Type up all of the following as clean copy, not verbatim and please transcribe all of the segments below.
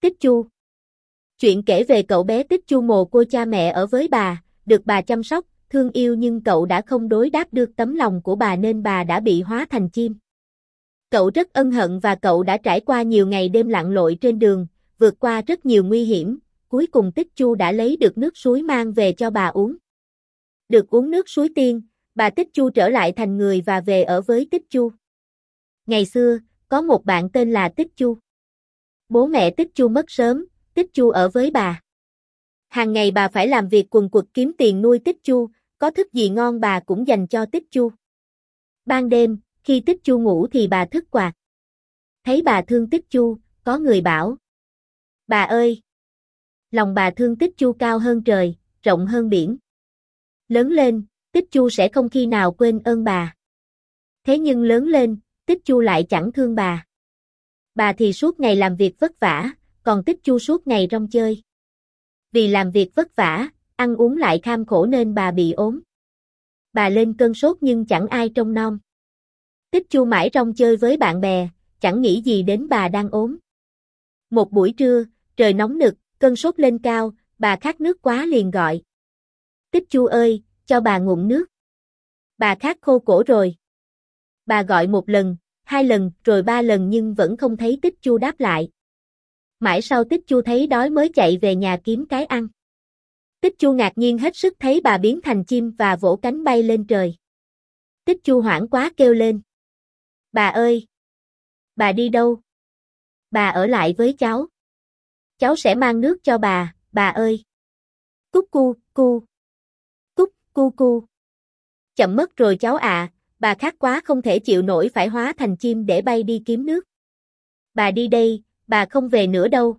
Tích Chu. Chuyện kể về cậu bé Tích Chu mồ côi cha mẹ ở với bà, được bà chăm sóc, thương yêu nhưng cậu đã không đối đáp được tấm lòng của bà nên bà đã bị hóa thành chim. Cậu rất ân hận và cậu đã trải qua nhiều ngày đêm lặn lội trên đường, vượt qua rất nhiều nguy hiểm, cuối cùng Tích Chu đã lấy được nước suối mang về cho bà uống. Được uống nước suối tiên, bà Tích Chu trở lại thành người và về ở với Tích Chu. Ngày xưa, có một bạn tên là Tích Chu. Bố mẹ Tích Chu mất sớm, Tích Chu ở với bà. Hàng ngày bà phải làm việc quần quật kiếm tiền nuôi Tích Chu, có thức gì ngon bà cũng dành cho Tích Chu. Ban đêm, khi Tích Chu ngủ thì bà thức quạt. Thấy bà thương Tích Chu, có người bảo: "Bà ơi!" Lòng bà thương Tích Chu cao hơn trời, rộng hơn biển. Lớn lên, Tích Chu sẽ không khi nào quên ơn bà. Thế nhưng lớn lên, Tích Chu lại chẳng thương bà. Bà thì suốt ngày làm việc vất vả, còn Tích Chu suốt ngày rong chơi. Vì làm việc vất vả, ăn uống lại kham khổ nên bà bị ốm. Bà lên cơn sốt nhưng chẳng ai trông nom. Tích Chu mãi rong chơi với bạn bè, chẳng nghĩ gì đến bà đang ốm. Một buổi trưa, trời nóng nực, cơn sốt lên cao, bà khát nước quá liền gọi: "Tích Chu ơi, cho bà ngụm nước." Bà khát khô cổ rồi. Bà gọi một lần, hai lần, rồi ba lần nhưng vẫn không thấy Tích Chu đáp lại. Mãi sau Tích Chu thấy đói mới chạy về nhà kiếm cái ăn. Tích Chu ngạc nhiên hết sức thấy bà biến thành chim và vỗ cánh bay lên trời. Tích Chu hoảng quá kêu lên: "Bà ơi! Bà đi đâu?" "Bà ở lại với cháu. Cháu sẽ mang nước cho bà ơi." Cúc cu, cu. Cúc, cu cu. "Chậm mất rồi cháu ạ, bà khát quá không thể chịu nổi phải hóa thành chim để bay đi kiếm nước." "Bà đi đây, bà không về nữa đâu."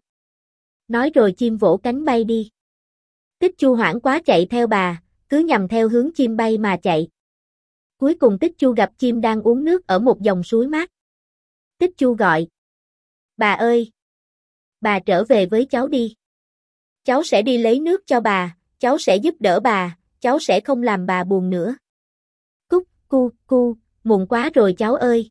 Nói rồi chim vỗ cánh bay đi. Tích Chu hoảng quá chạy theo bà, cứ nhằm theo hướng chim bay mà chạy. Cuối cùng Tích Chu gặp chim đang uống nước ở một dòng suối mát. Tích Chu gọi: "Bà ơi! Bà trở về với cháu đi. Cháu sẽ đi lấy nước cho bà, cháu sẽ giúp đỡ bà, cháu sẽ không làm bà buồn nữa." Cúc, cu, cu, muộn quá rồi cháu ơi.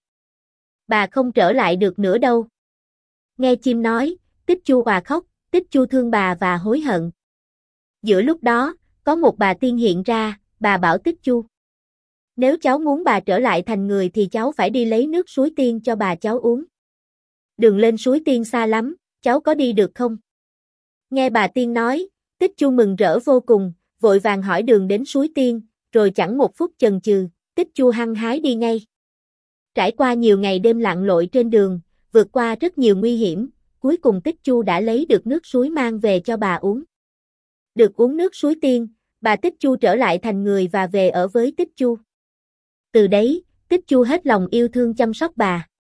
Bà không trở lại được nữa đâu. Nghe chim nói, Tích Chu òa khóc, Tích Chu thương bà và hối hận. Giữa lúc đó, có một bà tiên hiện ra, bà bảo Tích Chu: "Nếu cháu muốn bà trở lại thành người thì cháu phải đi lấy nước suối tiên cho bà cháu uống. Đường lên suối tiên xa lắm, cháu có đi được không?" Nghe bà tiên nói, Tích Chu mừng rỡ vô cùng, vội vàng hỏi đường đến suối tiên, rồi chẳng một phút chần chừ, Tích Chu hăng hái đi ngay. Trải qua nhiều ngày đêm lặn lội trên đường, vượt qua rất nhiều nguy hiểm, cuối cùng Tích Chu đã lấy được nước suối mang về cho bà uống. Được uống nước suối tiên, bà Tích Chu trở lại thành người và về ở với Tích Chu. Từ đấy, Tích Chu hết lòng yêu thương chăm sóc bà.